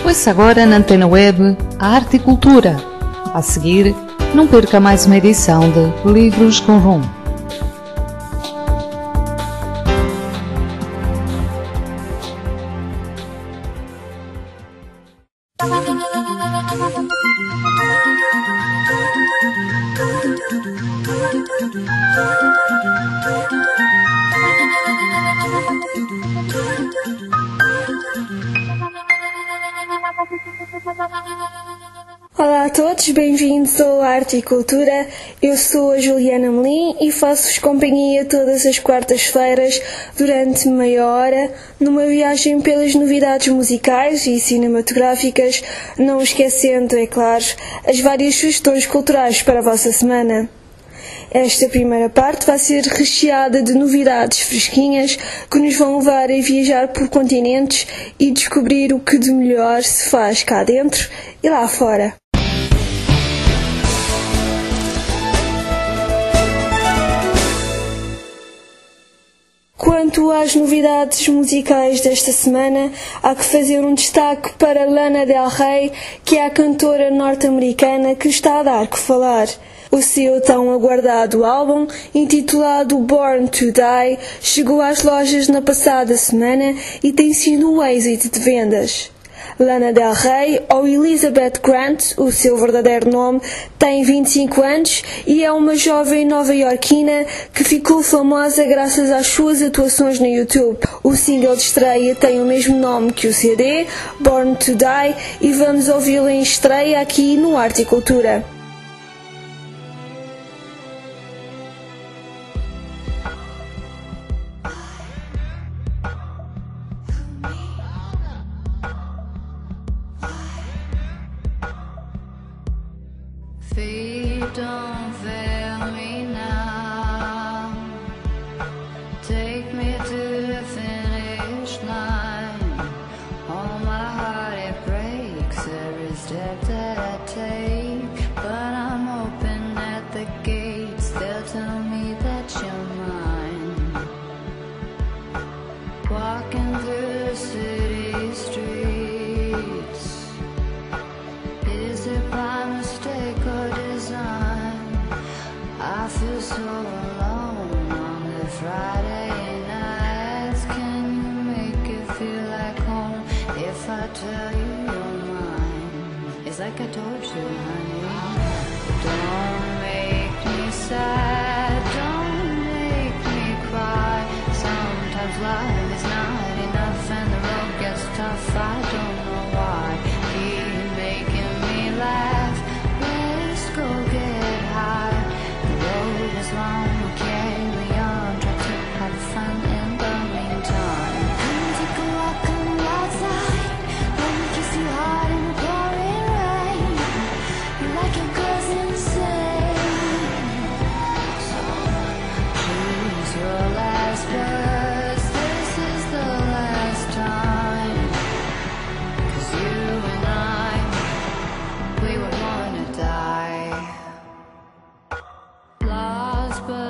Ouça agora na Antena Web a Arte e Cultura. A seguir, não perca mais uma edição de Livros com Rumo. Olá a todos, bem-vindos ao Arte e Cultura. Eu sou a Juliana Melim e faço-vos companhia todas as quartas-feiras durante meia hora numa viagem pelas novidades musicais e cinematográficas, não esquecendo, é claro, as várias sugestões culturais para a vossa semana. Esta primeira parte vai ser recheada de novidades fresquinhas que nos vão levar a viajar por continentes e descobrir o que de melhor se faz cá dentro e lá fora. Quanto às novidades musicais desta semana, há que fazer um destaque para Lana Del Rey, que é a cantora norte-americana que está a dar que falar. O seu tão aguardado álbum, intitulado Born to Die, chegou às lojas na passada semana e tem sido um êxito de vendas. Lana Del Rey, ou Elizabeth Grant, o seu verdadeiro nome, tem 25 anos e é uma jovem nova-iorquina que ficou famosa graças às suas atuações no YouTube. O single de estreia tem o mesmo nome que o CD, Born to Die, e vamos ouvi-la em estreia aqui no Arte e Cultura. Feet don't fail me now. Take me to the finish line. All my heart it breaks every step that I take. But I'm hoping at the gates they'll tell me that you're mine. Walking through the city streets. Is it by mistake or design? I feel so alone on the Friday nights. Can you make it feel like home if I tell you you're mine? It's like I told you, honey. Don't make me sad, don't make me cry. Sometimes life is not enough and the road gets tough. I don't know why. Keep making me laugh. Let's go get high. The road is long, we'll carry on. Try to have fun in the meantime. Come and take a walk on the wild side. Let me kiss you hard in the pouring rain. You like your girls insane. So choose your last words. This is the last time. 'Cause you and I, we were born to die. Lost but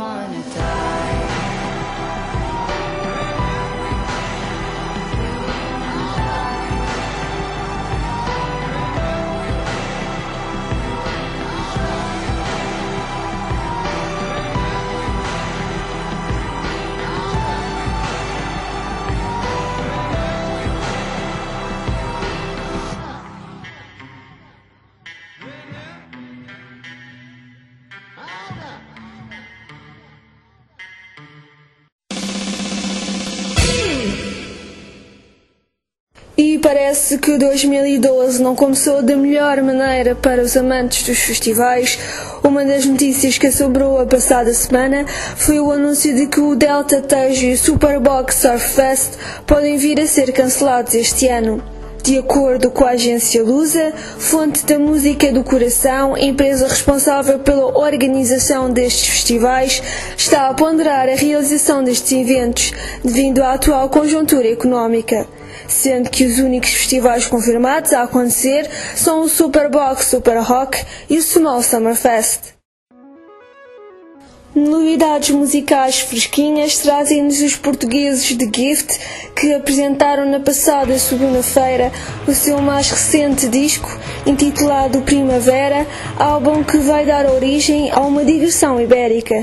wanna die. E parece que 2012 não começou da melhor maneira para os amantes dos festivais. Uma das notícias que assobrou a passada semana foi o anúncio de que o Delta Tejo e o Superboc Surf Fest podem vir a ser cancelados este ano. De acordo com a agência Lusa, fonte da Música do Coração, empresa responsável pela organização destes festivais, está a ponderar a realização destes eventos devido à atual conjuntura económica, sendo que os únicos festivais confirmados a acontecer são o Superboc Super Rock e o Small Summer Fest. Novidades musicais fresquinhas trazem-nos os portugueses de Gift, que apresentaram na passada segunda-feira o seu mais recente disco, intitulado Primavera, álbum que vai dar origem a uma digressão ibérica.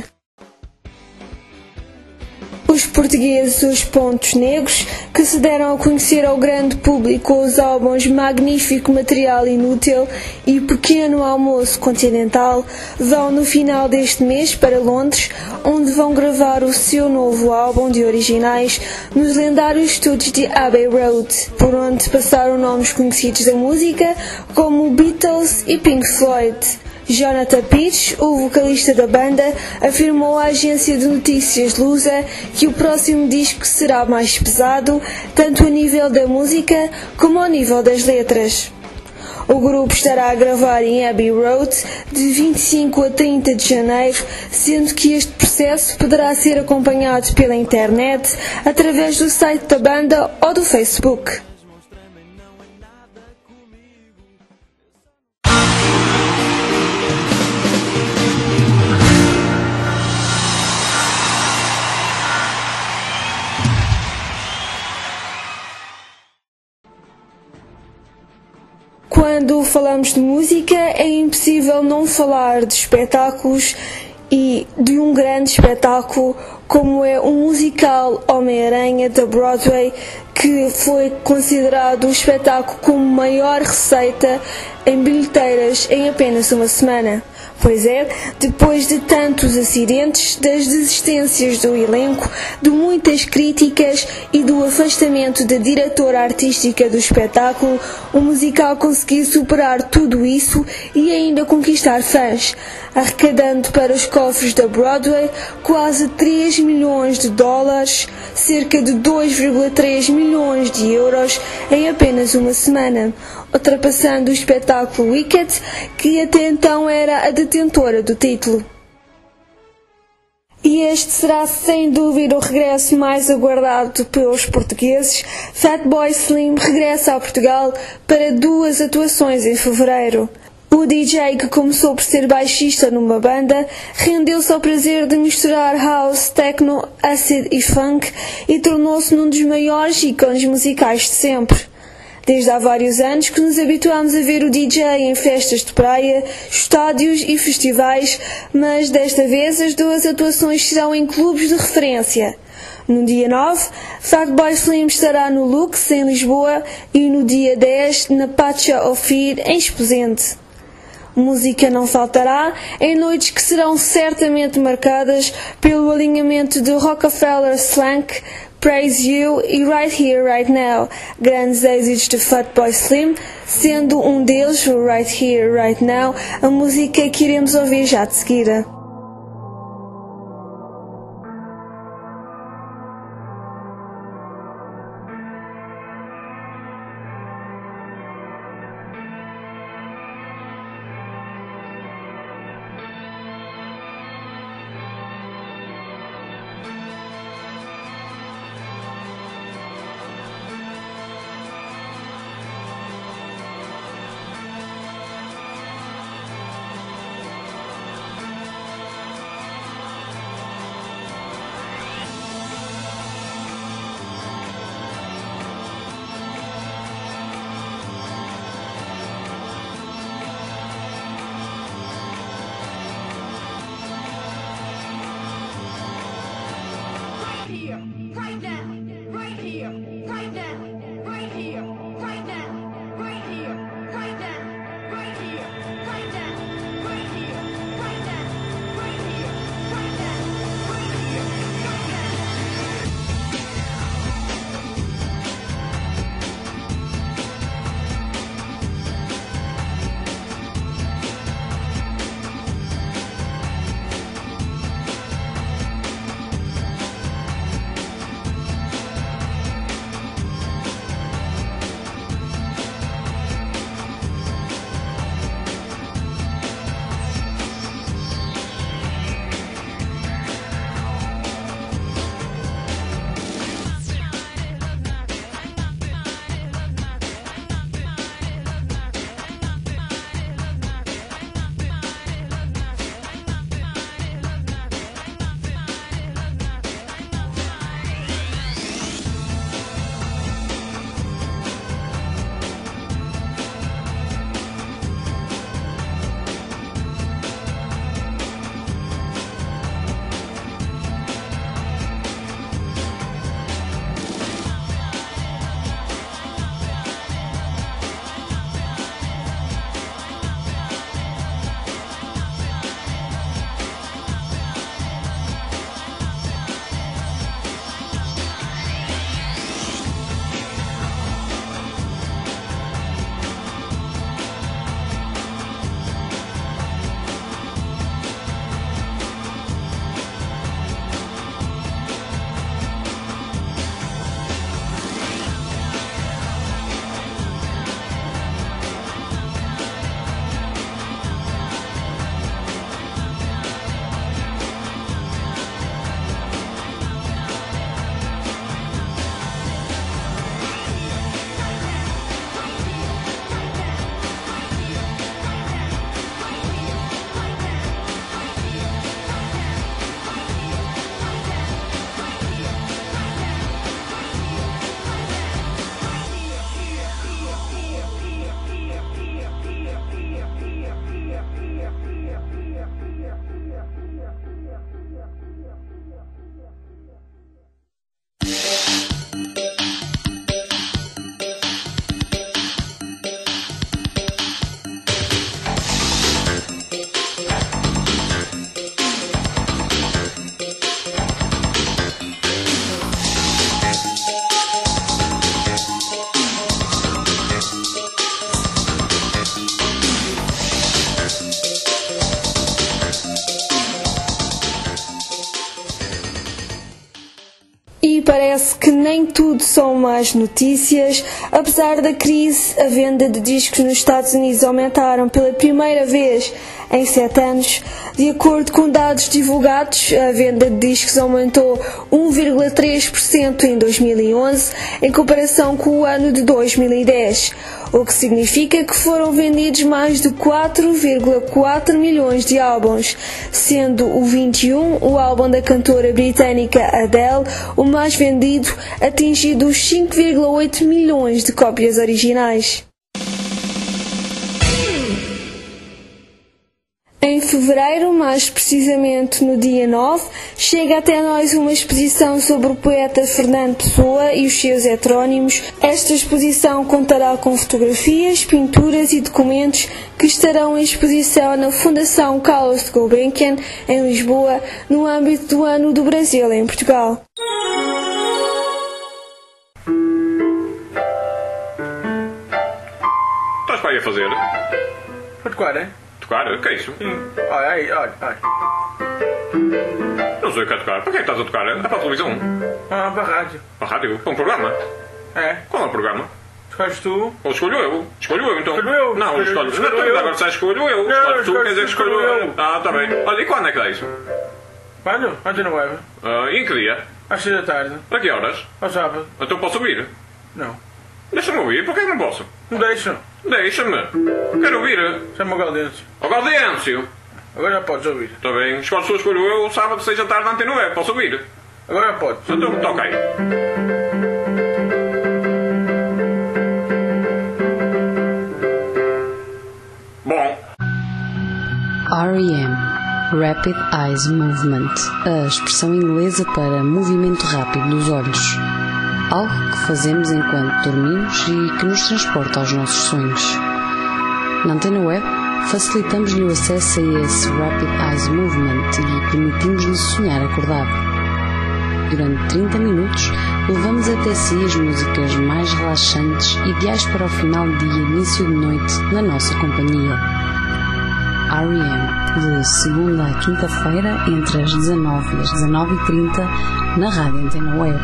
Os portugueses Os Pontos Negros, que se deram a conhecer ao grande público com os álbuns Magnífico Material Inútil e Pequeno Almoço Continental, vão no final deste mês para Londres, onde vão gravar o seu novo álbum de originais nos lendários estúdios de Abbey Road, por onde passaram nomes conhecidos da música como Beatles e Pink Floyd. Jonathan Peach, o vocalista da banda, afirmou à agência de notícias Lusa que o próximo disco será mais pesado, tanto a nível da música como ao nível das letras. O grupo estará a gravar em Abbey Road de 25 a 30 de janeiro, sendo que este processo poderá ser acompanhado pela internet, através do site da banda ou do Facebook. Quando falamos de música, é impossível não falar de espetáculos e de um grande espetáculo como é o musical Homem-Aranha da Broadway, que foi considerado o espetáculo com maior receita em bilheteiras em apenas uma semana. Pois é, depois de tantos acidentes, das desistências do elenco, de muitas críticas e do afastamento da diretora artística do espetáculo, o musical conseguiu superar tudo isso e ainda conquistar fãs, arrecadando para os cofres da Broadway quase 3 milhões de dólares, cerca de 2,3 milhões de euros em apenas uma semana, ultrapassando o espetáculo Wicked, que até então era a detentora do título. E este será sem dúvida o regresso mais aguardado pelos portugueses. Fatboy Slim regressa a Portugal para 2 atuações em fevereiro. O DJ, que começou por ser baixista numa banda, rendeu-se ao prazer de misturar house, techno, acid e funk e tornou-se num dos maiores ícones musicais de sempre. Desde há vários anos que nos habituámos a ver o DJ em festas de praia, estádios e festivais, mas desta vez as 2 atuações serão em clubes de referência. No dia 9, Fatboy Slim estará no Lux, em Lisboa, e no dia 10, na Pacha of Fear, em Esposende. Música não faltará em noites que serão certamente marcadas pelo alinhamento de Rockefeller Slank, Praise You e Right Here, Right Now, grandes êxitos de Fatboy Slim, sendo um deles, o Right Here, Right Now, a música que iremos ouvir já de seguida. E parece que nem tudo são más notícias. Apesar da crise, a venda de discos nos Estados Unidos aumentaram pela primeira vez em 7 anos. De acordo com dados divulgados, a venda de discos aumentou 1,3% em 2011, em comparação com o ano de 2010, o que significa que foram vendidos mais de 4,4 milhões de álbuns, sendo o 21, o álbum da cantora britânica Adele, o mais vendido, atingindo os 5,8 milhões de cópias originais. Em fevereiro, mais precisamente no dia 9, chega até nós uma exposição sobre o poeta Fernando Pessoa e os seus heterónimos. Esta exposição contará com fotografias, pinturas e documentos que estarão em exposição na Fundação Carlos de Gulbenkian, em Lisboa, no âmbito do Ano do Brasil em Portugal. Estás para aí a fazer? A tocar, é? Tocar? O que é isso? Olha. Não sei o que é tocar. Para que é que estás a tocar? É para a televisão? Ah, para a rádio. Para a rádio? Para um programa? É. Qual é o programa? Escolhes tu? Ou escolho eu? Escolho eu então? Escolho eu. Não, escolho eu. Agora se escolho eu. Não, tu, quer dizer que escolho eu. Ah, está bem. Olha, e quando é que dá isso? Quando? Ontem não é? E em que dia? Às 6 da tarde. A que horas? Ao sábado. Então posso ouvir? Não. Deixa-me ouvir. Porquê que não posso? Não deixo. Deixa-me. Quero ouvir. Chama o Gaudêncio. Ó Gaudêncio. Agora já podes ouvir. Está bem. Escolho eu. Sábado 6 da tarde na Antena Web. Posso ouvir? Agora já podes. Então toca aí. Bom. R.E.M. Rapid Eyes Movement, a expressão inglesa para movimento rápido dos olhos. Algo que fazemos enquanto dormimos e que nos transporta aos nossos sonhos. Na Antena Web, facilitamos-lhe o acesso a esse Rapid Eyes Movement e permitimos-lhe sonhar acordado. Durante 30 minutos, levamos até si as músicas mais relaxantes, ideais para o final de dia e início de noite na nossa companhia. R.E.M. de segunda a quinta-feira, entre as 19 e as 19h30, na Rádio Antena Web.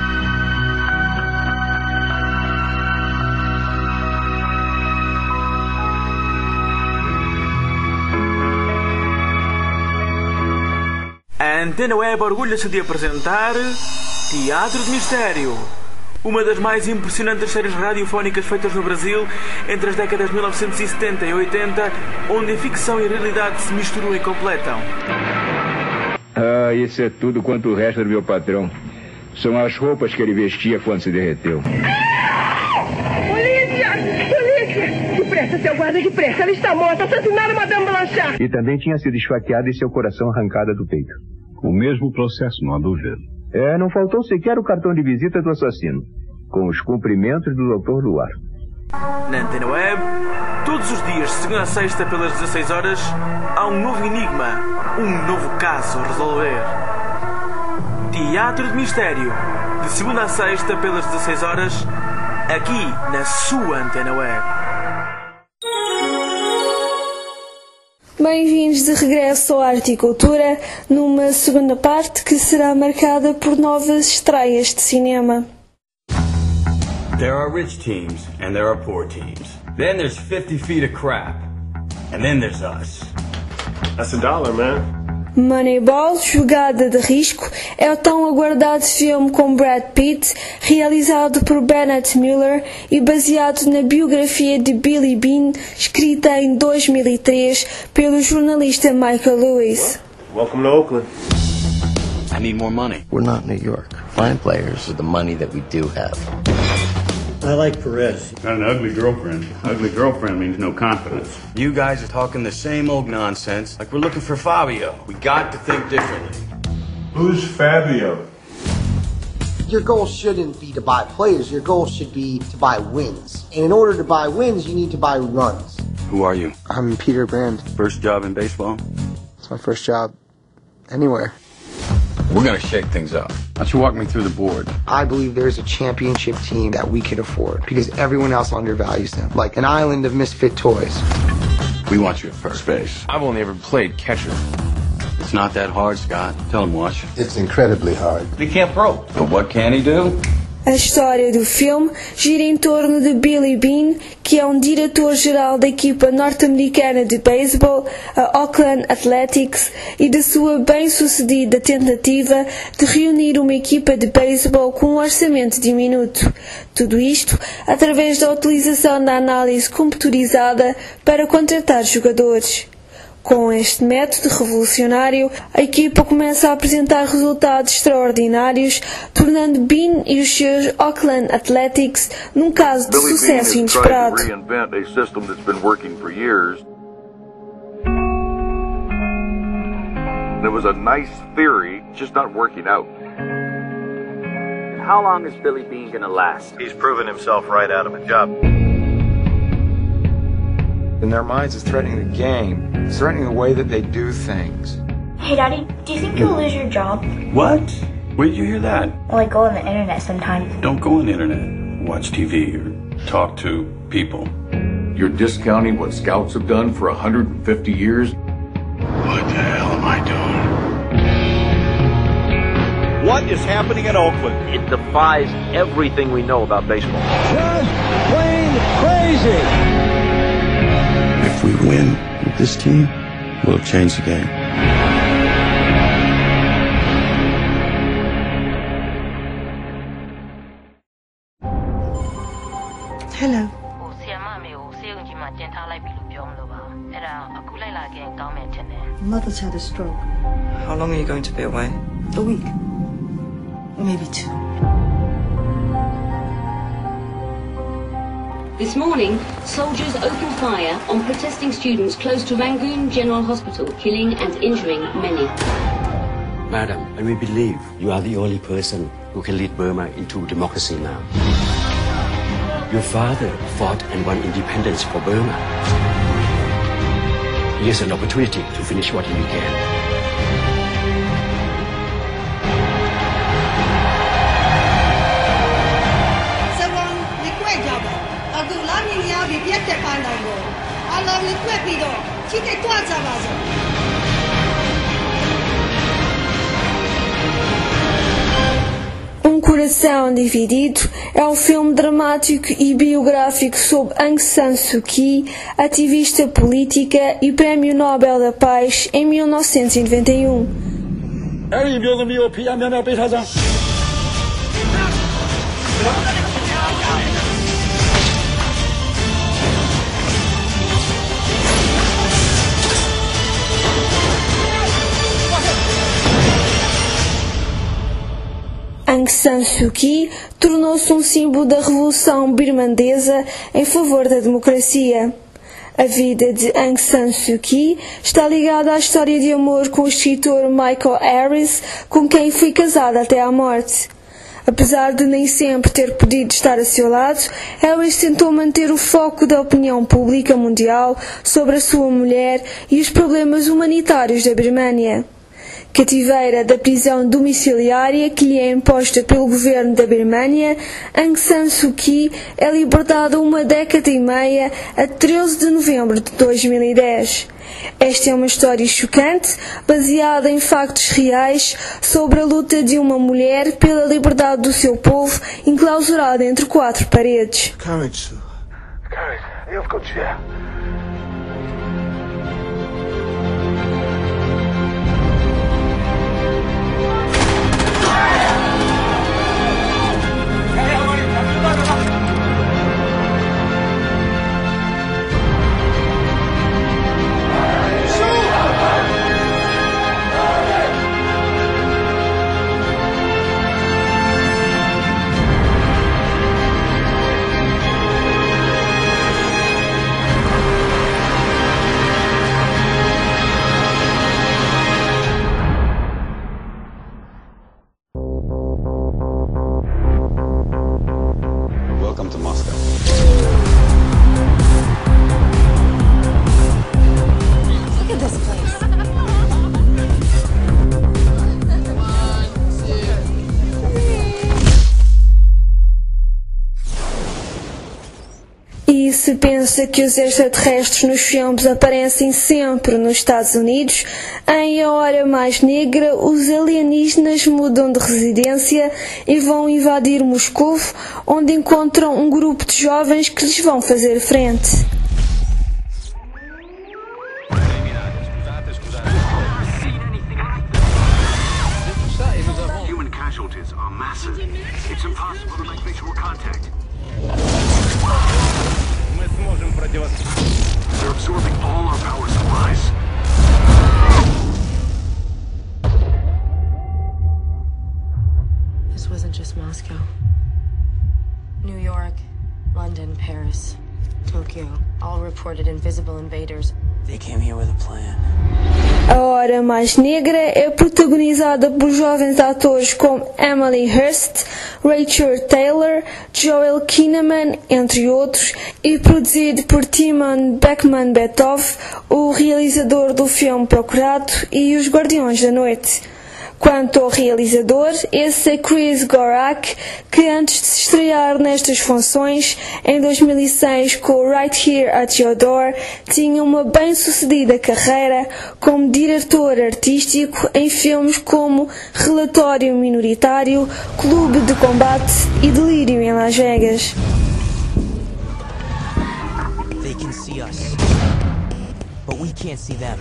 A Antena Web orgulha-se de apresentar Teatro de Mistério, uma das mais impressionantes séries radiofónicas feitas no Brasil entre as décadas de 1970 e 80, onde a ficção e a realidade se misturam e completam. Ah, isso é tudo quanto o resto do meu patrão. São as roupas que ele vestia quando se derreteu. Polícia! Polícia! Depressa, seu guarda, depressa! Ela está morta! Assassinaram Madame Blanchard! E também tinha sido esfaqueada e seu coração arrancado do peito. O mesmo processo, não há dúvida. Não faltou sequer o cartão de visita do assassino, com os cumprimentos do Dr. Luar. Na Antena Web, todos os dias, de segunda a sexta, pelas 16 horas, há um novo enigma, um novo caso a resolver. Teatro de Mistério, de segunda a sexta, pelas 16 horas, aqui na sua Antena Web. Bem-vindos de regresso ao Arte e Cultura, numa segunda parte que será marcada por novas estreias de cinema. There are rich teams and there are poor teams. Then there's 50 feet of crap. And then there's us. That's $1, man. Moneyball, Jogada de Risco, é o tão aguardado filme com Brad Pitt, realizado por Bennett Miller e baseado na biografia de Billy Beane, escrita em 2003 pelo jornalista Michael Lewis. Welcome to Oakland. I need more money. We're not New York. Find players with the money that we do have. I like Perez. Got an ugly girlfriend. Ugly girlfriend means no confidence. You guys are talking the same old nonsense like we're looking for Fabio. We got to think differently. Who's Fabio? Your goal shouldn't be to buy players. Your goal should be to buy wins. And in order to buy wins, you need to buy runs. Who are you? I'm Peter Brand. First job in baseball? It's my first job anywhere. We're going to shake things up. Why don't you walk me through the board? I believe there's a championship team that we can afford because everyone else undervalues them, like an island of misfit toys. We want you at first base. I've only ever played catcher. It's not that hard, Scott. Tell him, Watch. It's incredibly hard. He can't throw. But what can he do? A história do filme gira em torno de Billy Beane, que é diretor-geral da equipa norte-americana de beisebol, a Oakland Athletics, e da sua bem-sucedida tentativa de reunir uma equipa de beisebol com um orçamento diminuto. Tudo isto através da utilização da análise computurizada para contratar jogadores. Com este método revolucionário, a equipa começa a apresentar resultados extraordinários, tornando Beane e os seus Oakland Athletics num caso de sucesso inesperado. It was a nice theory, just not working out. How long is Billy Beane going to last? He's proven himself right out of a job. In their minds, it's threatening the game. It's threatening the way that they do things. Hey, Daddy, do you think you'll lose your job? What? Where did you hear that? Well, I go on the internet sometimes. Don't go on the internet. Watch TV or talk to people. You're discounting what scouts have done for 150 years? What the hell am I doing? What is happening in Oakland? It defies everything we know about baseball. Just plain crazy! If we win with this team, we'll change the game. Hello. Mother's had a stroke. How long are you going to be away? A week. Maybe 2. This morning, soldiers opened fire on protesting students close to Rangoon General Hospital, killing and injuring many. Madam, and we believe you are the only person who can lead Burma into democracy now. Your father fought and won independence for Burma. Here's an opportunity to finish what he began. Coração Dividido é um filme dramático e biográfico sobre Aung San Suu Kyi, ativista política e Prémio Nobel da Paz em 1991. Aung San Suu Kyi tornou-se um símbolo da revolução birmandesa em favor da democracia. A vida de Aung San Suu Kyi está ligada à história de amor com o escritor Michael Harris, com quem foi casada até à morte. Apesar de nem sempre ter podido estar a seu lado, Harris tentou manter o foco da opinião pública mundial sobre a sua mulher e os problemas humanitários da Birmânia. Cativeira da prisão domiciliária que lhe é imposta pelo governo da Birmânia, Aung San Suu Kyi é libertada uma década e meia a 13 de novembro de 2010. Esta é uma história chocante, baseada em factos reais, sobre a luta de uma mulher pela liberdade do seu povo, enclausurada entre quatro paredes. Courage, Sue. Courage. Eu fico dia. Welcome to Moscow. Look at this place. E se pensa que os extraterrestres nos filmes aparecem sempre nos Estados Unidos, em A Hora Mais Negra, os alienígenas mudam de residência e vão invadir Moscou, onde encontram um grupo de jovens que lhes vão fazer frente. Human casualties are massive. It's impossible to make visual contact. They're absorbing all our power supplies. This wasn't just Moscow. New York, London, Paris, Tokyo, all reported invisible invaders. They came here with a plan. A Hora Mais Negra é protagonizada por jovens atores como Emily Hurst, Rachel Taylor, Joel Kinnaman, entre outros, e produzido por Timon Beckman-Betov, o realizador do filme Procurado e Os Guardiões da Noite. Quanto ao realizador, esse é Chris Gorak, que antes de se estrear nestas funções, em 2006 com Right Here at Your Door, tinha uma bem-sucedida carreira como diretor artístico em filmes como Relatório Minoritário, Clube de Combate e Delírio em Las Vegas. They can see us, but we can't see them.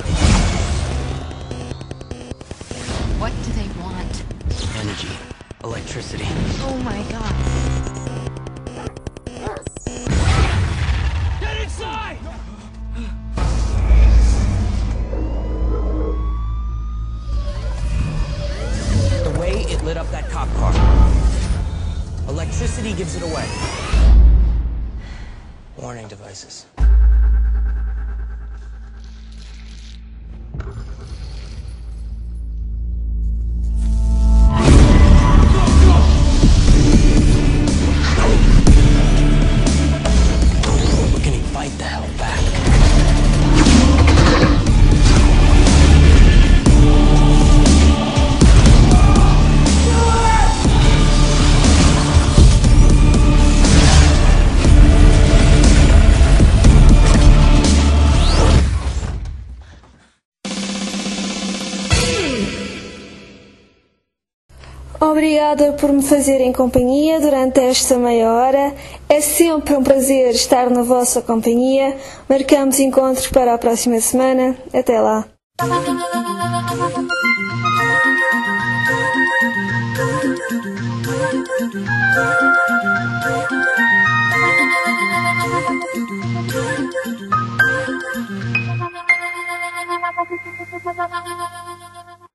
What do they want? Energy, electricity. Oh my god. Get inside! The way it lit up that cop car. Electricity gives it away. Warning devices. We're getting fight the hell back. Obrigada por me fazerem companhia durante esta meia hora. É sempre um prazer estar na vossa companhia. Marcamos encontros para a próxima semana. Até lá.